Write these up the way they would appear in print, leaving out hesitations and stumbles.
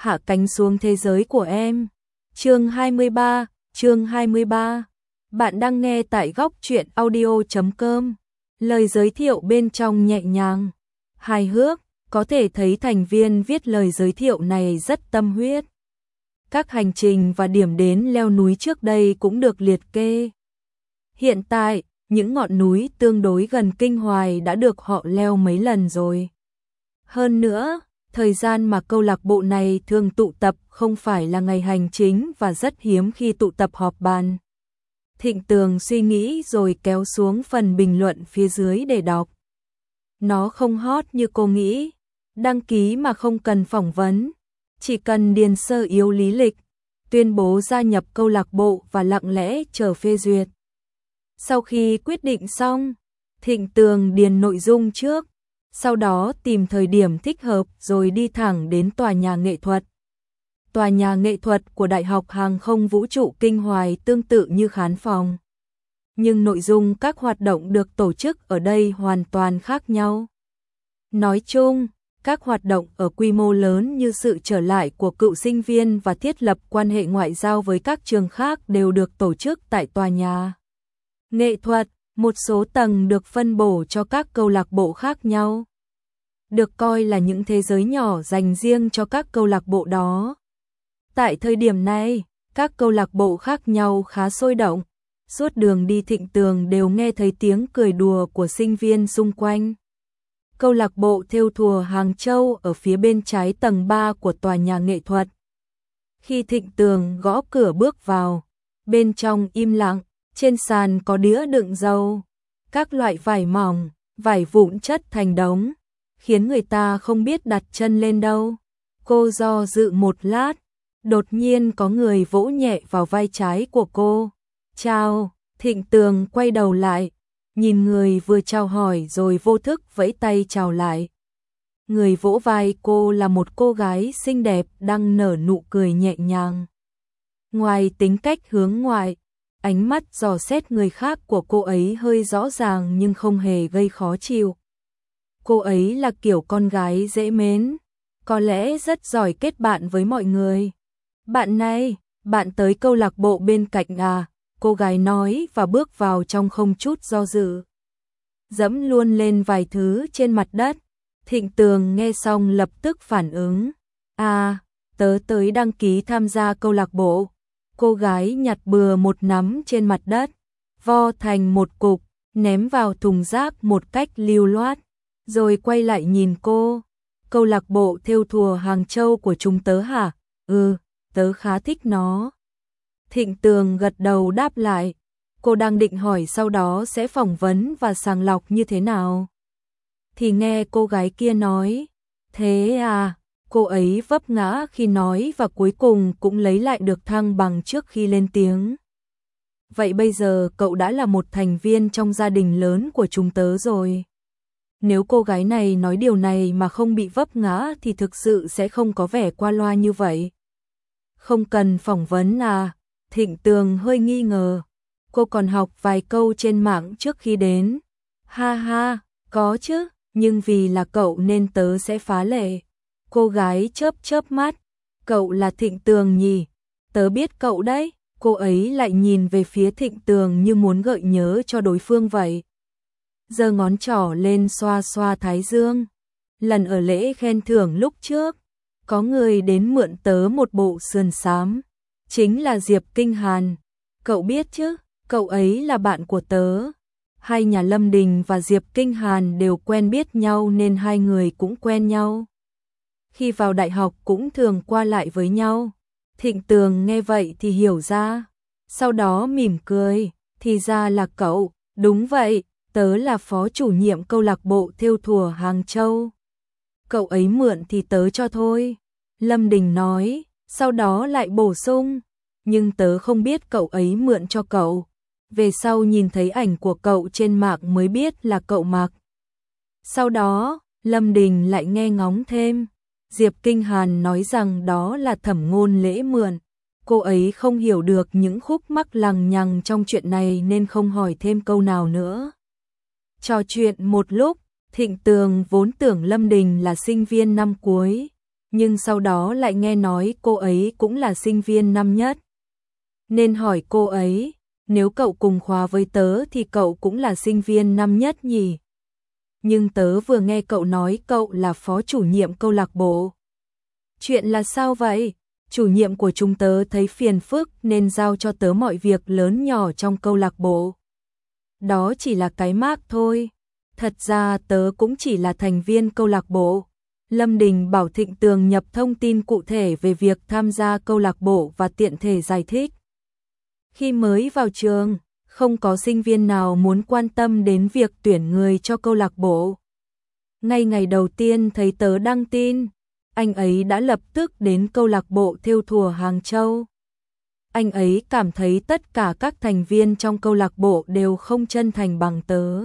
hạ cánh xuống thế giới của em. Chương 23. Bạn đang nghe tại góc truyện audio.com. Lời giới thiệu bên trong nhẹ nhàng, hài hước, có thể thấy thành viên viết lời giới thiệu này rất tâm huyết. Các hành trình và điểm đến leo núi trước đây cũng được liệt kê. Hiện tại, những ngọn núi tương đối gần Kinh Hoài đã được họ leo mấy lần rồi. Hơn nữa, thời gian mà câu lạc bộ này thường tụ tập không phải là ngày hành chính và rất hiếm khi tụ tập họp bàn. Thịnh Tường suy nghĩ rồi kéo xuống phần bình luận phía dưới để đọc. Nó không hot như cô nghĩ, đăng ký mà không cần phỏng vấn, chỉ cần điền sơ yếu lý lịch, tuyên bố gia nhập câu lạc bộ và lặng lẽ chờ phê duyệt. Sau khi quyết định xong, Thịnh Tường điền nội dung trước, sau đó tìm thời điểm thích hợp rồi đi thẳng đến tòa nhà nghệ thuật. Tòa nhà nghệ thuật của Đại học Hàng không Vũ trụ Kinh Hoài tương tự như khán phòng. Nhưng nội dung các hoạt động được tổ chức ở đây hoàn toàn khác nhau. Nói chung, các hoạt động ở quy mô lớn như sự trở lại của cựu sinh viên và thiết lập quan hệ ngoại giao với các trường khác đều được tổ chức tại tòa nhà nghệ thuật. Một số tầng được phân bổ cho các câu lạc bộ khác nhau, được coi là những thế giới nhỏ dành riêng cho các câu lạc bộ đó. Tại thời điểm này, các câu lạc bộ khác nhau khá sôi động. Suốt đường đi Thịnh Tường đều nghe thấy tiếng cười đùa của sinh viên xung quanh. Câu lạc bộ thêu thùa Hàng Châu ở phía bên trái tầng 3 của tòa nhà nghệ thuật. Khi Thịnh Tường gõ cửa bước vào, bên trong im lặng, trên sàn có đĩa đựng dầu, các loại vải mỏng, vải vụn chất thành đống, khiến người ta không biết đặt chân lên đâu. Cô do dự một lát, đột nhiên có người vỗ nhẹ vào vai trái của cô. Chào, Thịnh Tường quay đầu lại, nhìn người vừa chào hỏi rồi vô thức vẫy tay chào lại. Người vỗ vai cô là một cô gái xinh đẹp đang nở nụ cười nhẹ nhàng. Ngoài tính cách hướng ngoại, ánh mắt dò xét người khác của cô ấy hơi rõ ràng nhưng không hề gây khó chịu. Cô ấy là kiểu con gái dễ mến, có lẽ rất giỏi kết bạn với mọi người. Bạn này, bạn tới câu lạc bộ bên cạnh à? Cô gái nói và bước vào trong không chút do dự. Dẫm luôn lên vài thứ trên mặt đất. Thịnh Tường nghe xong lập tức phản ứng. À, tớ tới đăng ký tham gia câu lạc bộ. Cô gái nhặt bừa một nắm trên mặt đất, vo thành một cục, ném vào thùng rác một cách lưu loát, rồi quay lại nhìn cô. Câu lạc bộ thêu thùa Hàng Châu của chúng tớ hả? Ừ, tớ khá thích nó. Thịnh Tường gật đầu đáp lại. Cô đang định hỏi sau đó sẽ phỏng vấn và sàng lọc như thế nào. Thì nghe cô gái kia nói, thế à? Cô ấy vấp ngã khi nói và cuối cùng cũng lấy lại được thăng bằng trước khi lên tiếng. Vậy bây giờ cậu đã là một thành viên trong gia đình lớn của chúng tớ rồi. Nếu cô gái này nói điều này mà không bị vấp ngã thì thực sự sẽ không có vẻ qua loa như vậy. Không cần phỏng vấn à? Thịnh Tường hơi nghi ngờ. Cô còn học vài câu trên mạng trước khi đến. Ha ha, có chứ, nhưng vì là cậu nên tớ sẽ phá lệ. Cô gái chớp chớp mắt. Cậu là Thịnh Tường nhỉ? Tớ biết cậu đấy. Cô ấy lại nhìn về phía Thịnh Tường như muốn gợi nhớ cho đối phương vậy. Giơ ngón trỏ lên xoa xoa thái dương. Lần ở lễ khen thưởng lúc trước, có người đến mượn tớ một bộ sườn xám. Chính là Diệp Kinh Hàn. Cậu biết chứ, cậu ấy là bạn của tớ. Hai nhà Lâm Đình và Diệp Kinh Hàn đều quen biết nhau nên hai người cũng quen nhau. Khi vào đại học cũng thường qua lại với nhau. Thịnh Tường nghe vậy thì hiểu ra. Sau đó mỉm cười, thì ra là cậu. Đúng vậy, tớ là phó chủ nhiệm câu lạc bộ thêu thùa Hàng Châu. Cậu ấy mượn thì tớ cho thôi. Lâm Đình nói, sau đó lại bổ sung. Nhưng tớ không biết cậu ấy mượn cho cậu. Về sau nhìn thấy ảnh của cậu trên mạng mới biết là cậu mặc. Sau đó, Lâm Đình lại nghe ngóng thêm. Diệp Kinh Hàn nói rằng đó là Thẩm Ngôn Lễ mượn. Cô ấy không hiểu được những khúc mắc lằng nhằng trong chuyện này nên không hỏi thêm câu nào nữa. Trò chuyện một lúc, Thịnh Tường vốn tưởng Lâm Đình là sinh viên năm cuối, nhưng sau đó lại nghe nói cô ấy cũng là sinh viên năm nhất. Nên hỏi cô ấy, nếu cậu cùng khóa với tớ thì cậu cũng là sinh viên năm nhất nhỉ? Nhưng tớ vừa nghe cậu nói cậu là phó chủ nhiệm câu lạc bộ. Chuyện là sao vậy? Chủ nhiệm của chúng tớ thấy phiền phức nên giao cho tớ mọi việc lớn nhỏ trong câu lạc bộ. Đó chỉ là cái mác thôi. Thật ra tớ cũng chỉ là thành viên câu lạc bộ. Lâm Đình bảo Thịnh Tường nhập thông tin cụ thể về việc tham gia câu lạc bộ và tiện thể giải thích. Khi mới vào trường, không có sinh viên nào muốn quan tâm đến việc tuyển người cho câu lạc bộ. Ngay ngày đầu tiên thấy tớ đăng tin, anh ấy đã lập tức đến câu lạc bộ thêu thùa Hàng Châu. Anh ấy cảm thấy tất cả các thành viên trong câu lạc bộ đều không chân thành bằng tớ.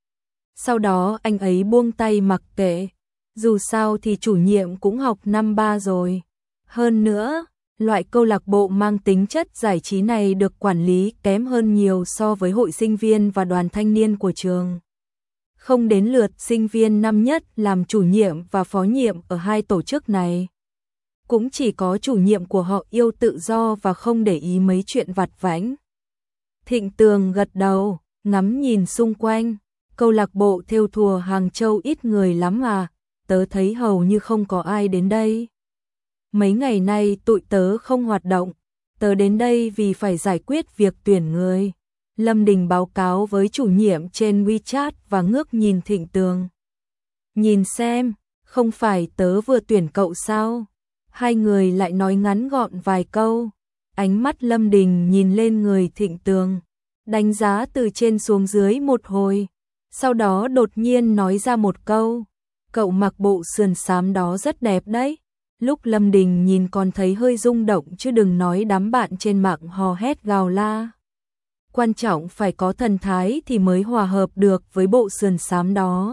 Sau đó anh ấy buông tay mặc kệ, dù sao thì chủ nhiệm cũng học năm 3 rồi. Hơn nữa, loại câu lạc bộ mang tính chất giải trí này được quản lý kém hơn nhiều so với hội sinh viên và đoàn thanh niên của trường. Không đến lượt sinh viên năm nhất làm chủ nhiệm và phó nhiệm ở hai tổ chức này. Cũng chỉ có chủ nhiệm của họ yêu tự do và không để ý mấy chuyện vặt vãnh. Thịnh Tường gật đầu, ngắm nhìn xung quanh. Câu lạc bộ thêu thùa Hàng Châu ít người lắm à, tớ thấy hầu như không có ai đến đây. Mấy ngày nay tụi tớ không hoạt động, tớ đến đây vì phải giải quyết việc tuyển người. Lâm Đình báo cáo với chủ nhiệm trên WeChat và ngước nhìn Thịnh Tường. Nhìn xem, không phải tớ vừa tuyển cậu sao? Hai người lại nói ngắn gọn vài câu. Ánh mắt Lâm Đình nhìn lên người Thịnh Tường, đánh giá từ trên xuống dưới một hồi. Sau đó đột nhiên nói ra một câu, cậu mặc bộ sườn xám đó rất đẹp đấy. Lúc Lâm Đình nhìn còn thấy hơi rung động chứ đừng nói đám bạn trên mạng hò hét gào la. Quan trọng phải có thần thái thì mới hòa hợp được với bộ sườn xám đó.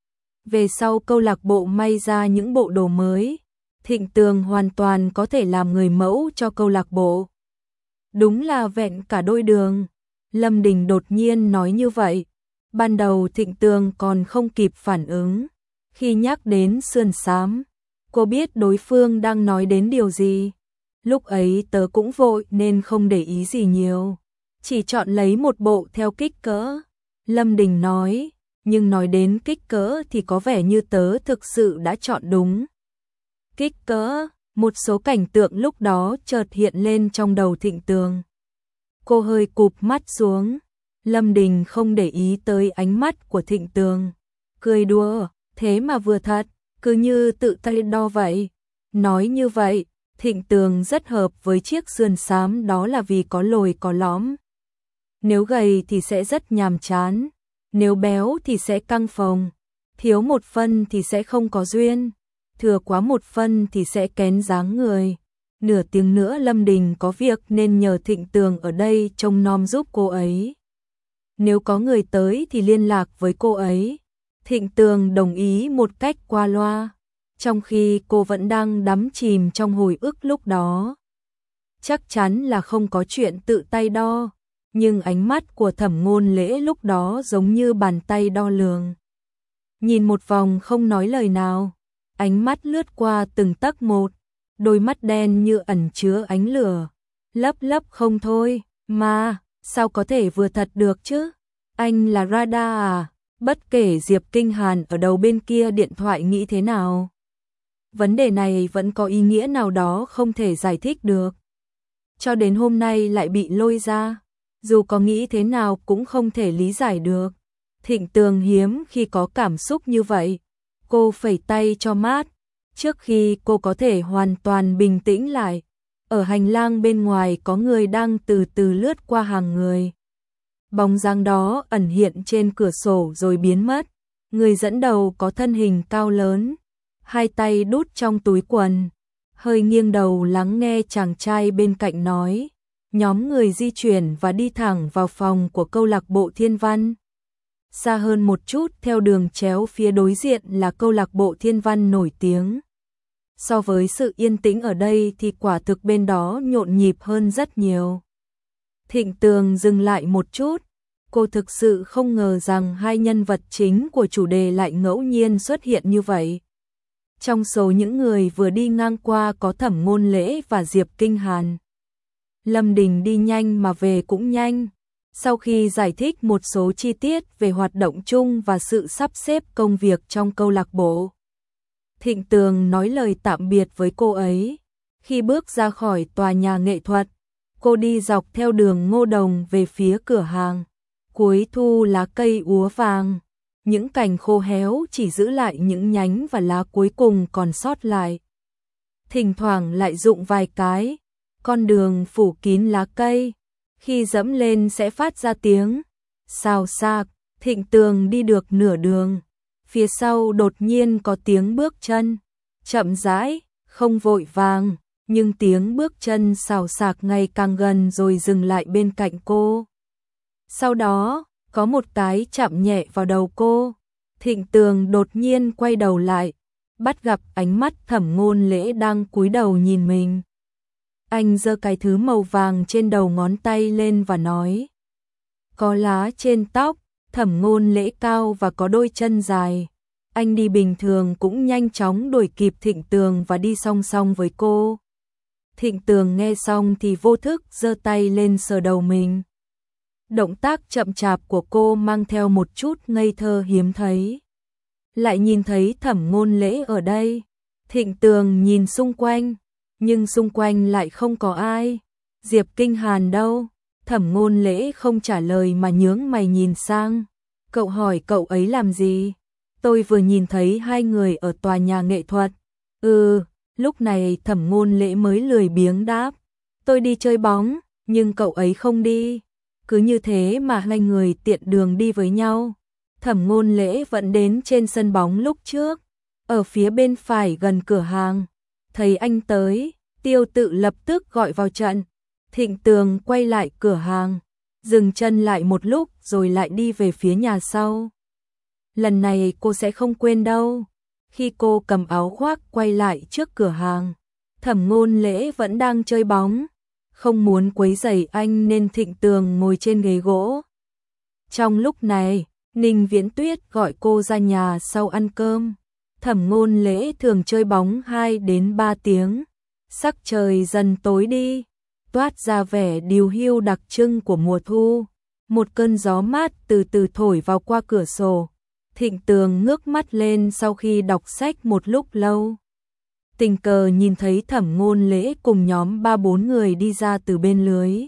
Về sau câu lạc bộ may ra những bộ đồ mới, Thịnh Tường hoàn toàn có thể làm người mẫu cho câu lạc bộ. Đúng là vẹn cả đôi đường. Lâm Đình đột nhiên nói như vậy. Ban đầu Thịnh Tường còn không kịp phản ứng. Khi nhắc đến sườn xám, cô biết đối phương đang nói đến điều gì. Lúc ấy tớ cũng vội nên không để ý gì nhiều. Chỉ chọn lấy một bộ theo kích cỡ. Lâm Đình nói, nhưng nói đến kích cỡ thì có vẻ như tớ thực sự đã chọn đúng. Kích cỡ, một số cảnh tượng lúc đó chợt hiện lên trong đầu Thịnh Tường. Cô hơi cụp mắt xuống. Lâm Đình không để ý tới ánh mắt của Thịnh Tường. Cười đùa, thế mà vừa thật, cứ như tự tay đo vậy. Nói như vậy, Thịnh Tường rất hợp với chiếc sườn xám đó là vì có lồi có lõm. Nếu gầy thì sẽ rất nhàm chán, nếu béo thì sẽ căng phồng, thiếu một phân thì sẽ không có duyên, thừa quá một phân thì sẽ kén dáng người. Nửa tiếng nữa Lâm Đình có việc nên nhờ Thịnh Tường ở đây trông nom giúp cô ấy. Nếu có người tới thì liên lạc với cô ấy. Thịnh Tường đồng ý một cách qua loa, trong khi cô vẫn đang đắm chìm trong hồi ức lúc đó. Chắc chắn là không có chuyện tự tay đo, nhưng ánh mắt của Thẩm Ngôn Lễ lúc đó giống như bàn tay đo lường. Nhìn một vòng không nói lời nào, ánh mắt lướt qua từng tấc một, đôi mắt đen như ẩn chứa ánh lửa, lấp lấp không thôi, mà sao có thể vừa thật được chứ? Anh là Radar à? Bất kể Diệp Kinh Hàn ở đầu bên kia điện thoại nghĩ thế nào, vấn đề này vẫn có ý nghĩa nào đó không thể giải thích được. Cho đến hôm nay lại bị lôi ra, dù có nghĩ thế nào cũng không thể lý giải được. Thịnh Tường hiếm khi có cảm xúc như vậy. Cô phẩy tay cho mát, trước khi cô có thể hoàn toàn bình tĩnh lại. Ở hành lang bên ngoài có người đang từ từ lướt qua hàng người. Bóng dáng đó ẩn hiện trên cửa sổ rồi biến mất. Người dẫn đầu có thân hình cao lớn, hai tay đút trong túi quần, hơi nghiêng đầu lắng nghe chàng trai bên cạnh nói. Nhóm người di chuyển và đi thẳng vào phòng của câu lạc bộ Thiên Văn. Xa hơn một chút theo đường chéo phía đối diện là câu lạc bộ Thiên Văn nổi tiếng. So với sự yên tĩnh ở đây thì quả thực bên đó nhộn nhịp hơn rất nhiều. Thịnh Tường dừng lại một chút. Cô thực sự không ngờ rằng hai nhân vật chính của chủ đề lại ngẫu nhiên xuất hiện như vậy. Trong số những người vừa đi ngang qua có Thẩm Ngôn Lễ và Diệp Kinh Hàn. Lâm Đình đi nhanh mà về cũng nhanh. Sau khi giải thích một số chi tiết về hoạt động chung và sự sắp xếp công việc trong câu lạc bộ, Thịnh Tường nói lời tạm biệt với cô ấy. Khi bước ra khỏi tòa nhà nghệ thuật, cô đi dọc theo đường Ngô Đồng về phía cửa hàng. Cuối thu lá cây úa vàng, những cành khô héo chỉ giữ lại những nhánh và lá cuối cùng còn sót lại. Thỉnh thoảng lại rụng vài cái, con đường phủ kín lá cây, khi dẫm lên sẽ phát ra tiếng xào xạc. Thịnh Tường đi được nửa đường, phía sau đột nhiên có tiếng bước chân, chậm rãi, không vội vàng, nhưng tiếng bước chân xào xạc ngày càng gần rồi dừng lại bên cạnh cô. Sau đó, có một cái chạm nhẹ vào đầu cô. Thịnh Tường đột nhiên quay đầu lại, bắt gặp ánh mắt Thẩm Ngôn Lễ đang cúi đầu nhìn mình. Anh giơ cái thứ màu vàng trên đầu ngón tay lên và nói: "Có lá trên tóc." Thẩm Ngôn Lễ cao và có đôi chân dài. Anh đi bình thường cũng nhanh chóng đuổi kịp Thịnh Tường và đi song song với cô. Thịnh Tường nghe xong thì vô thức giơ tay lên sờ đầu mình. Động tác chậm chạp của cô mang theo một chút ngây thơ hiếm thấy. Lại nhìn thấy Thẩm Ngôn Lễ ở đây. Thịnh Tường nhìn xung quanh, nhưng xung quanh lại không có ai. Diệp Kinh Hàn đâu? Thẩm Ngôn Lễ không trả lời mà nhướng mày nhìn sang. Cậu hỏi cậu ấy làm gì? Tôi vừa nhìn thấy hai người ở tòa nhà nghệ thuật. Lúc này Thẩm Ngôn Lễ mới lười biếng đáp. Tôi đi chơi bóng, nhưng cậu ấy không đi. Cứ như thế mà hai người tiện đường đi với nhau. Thẩm Ngôn Lễ vẫn đến trên sân bóng lúc trước, ở phía bên phải gần cửa hàng. Thấy anh tới, Tiêu Tự lập tức gọi vào trận. Thịnh Tường quay lại cửa hàng, dừng chân lại một lúc rồi lại đi về phía nhà sau. Lần này cô sẽ không quên đâu. Khi cô cầm áo khoác quay lại trước cửa hàng, Thẩm Ngôn Lễ vẫn đang chơi bóng. Không muốn quấy rầy anh nên Thịnh Tường ngồi trên ghế gỗ. Trong lúc này, Ninh Viễn Tuyết gọi cô ra nhà sau ăn cơm. Thẩm Ngôn Lễ thường chơi bóng 2 đến 3 tiếng. Sắc trời dần tối đi, toát ra vẻ điều hưu đặc trưng của mùa thu. Một cơn gió mát từ từ thổi vào qua cửa sổ. Thịnh Tường ngước mắt lên sau khi đọc sách một lúc lâu. Tình cờ nhìn thấy Thẩm Ngôn Lễ cùng nhóm 3-4 người đi ra từ bên lưới.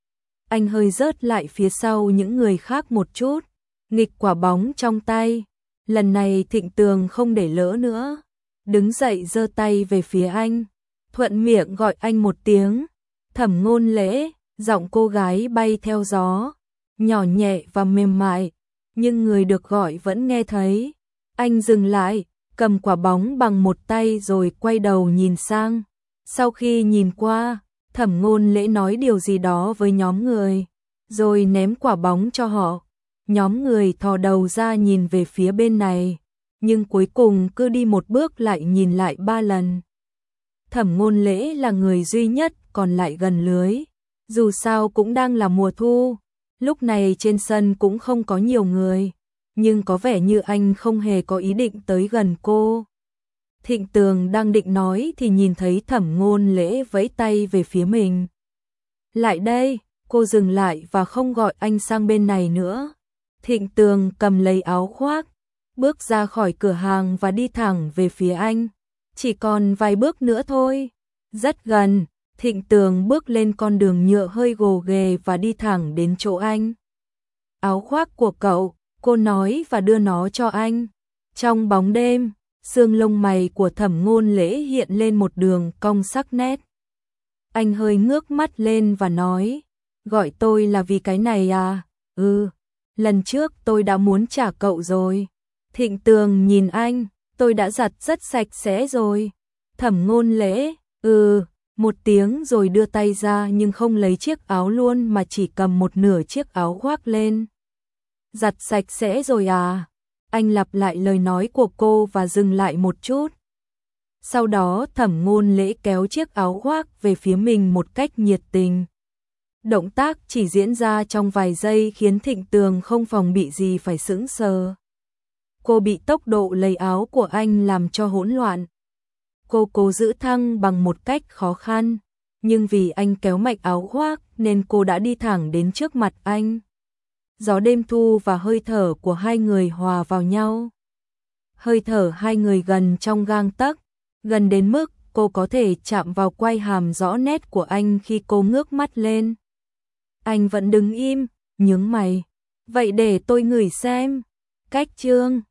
Anh hơi rớt lại phía sau những người khác một chút, nghịch quả bóng trong tay. Lần này Thịnh Tường không để lỡ nữa, đứng dậy giơ tay về phía anh, thuận miệng gọi anh một tiếng. Thẩm Ngôn Lễ, giọng cô gái bay theo gió, nhỏ nhẹ và mềm mại, nhưng người được gọi vẫn nghe thấy. Anh dừng lại, cầm quả bóng bằng một tay rồi quay đầu nhìn sang. Sau khi nhìn qua, Thẩm Ngôn Lễ nói điều gì đó với nhóm người, rồi ném quả bóng cho họ. Nhóm người thò đầu ra nhìn về phía bên này, nhưng cuối cùng cứ đi một bước lại nhìn lại 3 lần. Thẩm Ngôn Lễ là người duy nhất còn lại gần lưới. Dù sao cũng đang là mùa thu, lúc này trên sân cũng không có nhiều người, nhưng có vẻ như anh không hề có ý định tới gần cô. Thịnh Tường đang định nói thì nhìn thấy Thẩm Ngôn Lễ vẫy tay về phía mình. Lại đây, cô dừng lại và không gọi anh sang bên này nữa. Thịnh Tường cầm lấy áo khoác, bước ra khỏi cửa hàng và đi thẳng về phía anh. Chỉ còn vài bước nữa thôi. Rất gần, Thịnh Tường bước lên con đường nhựa hơi gồ ghề và đi thẳng đến chỗ anh. Áo khoác của cậu, cô nói và đưa nó cho anh. Trong bóng đêm, xương lông mày của Thẩm Ngôn Lễ hiện lên một đường cong sắc nét. Anh hơi ngước mắt lên và nói, gọi tôi là vì cái này à? Lần trước tôi đã muốn trả cậu rồi. Thịnh Tường nhìn anh, tôi đã giặt rất sạch sẽ rồi. Thẩm Ngôn Lễ, một tiếng rồi đưa tay ra nhưng không lấy chiếc áo luôn mà chỉ cầm một nửa chiếc áo khoác lên. Giặt sạch sẽ rồi à? Anh lặp lại lời nói của cô và dừng lại một chút. Sau đó Thẩm Ngôn Lễ kéo chiếc áo khoác về phía mình một cách nhiệt tình. Động tác chỉ diễn ra trong vài giây khiến Thịnh Tường không phòng bị gì phải sững sờ. Cô bị tốc độ lấy áo của anh làm cho hỗn loạn. Cô cố giữ thăng bằng một cách khó khăn, nhưng vì anh kéo mạnh áo khoác nên cô đã đi thẳng đến trước mặt anh. Gió đêm thu và hơi thở của hai người hòa vào nhau. Hơi thở hai người gần trong gang tấc, gần đến mức cô có thể chạm vào quai hàm rõ nét của anh khi cô ngước mắt lên. Anh vẫn đứng im, nhướng mày. Vậy để tôi ngửi xem. Cách chương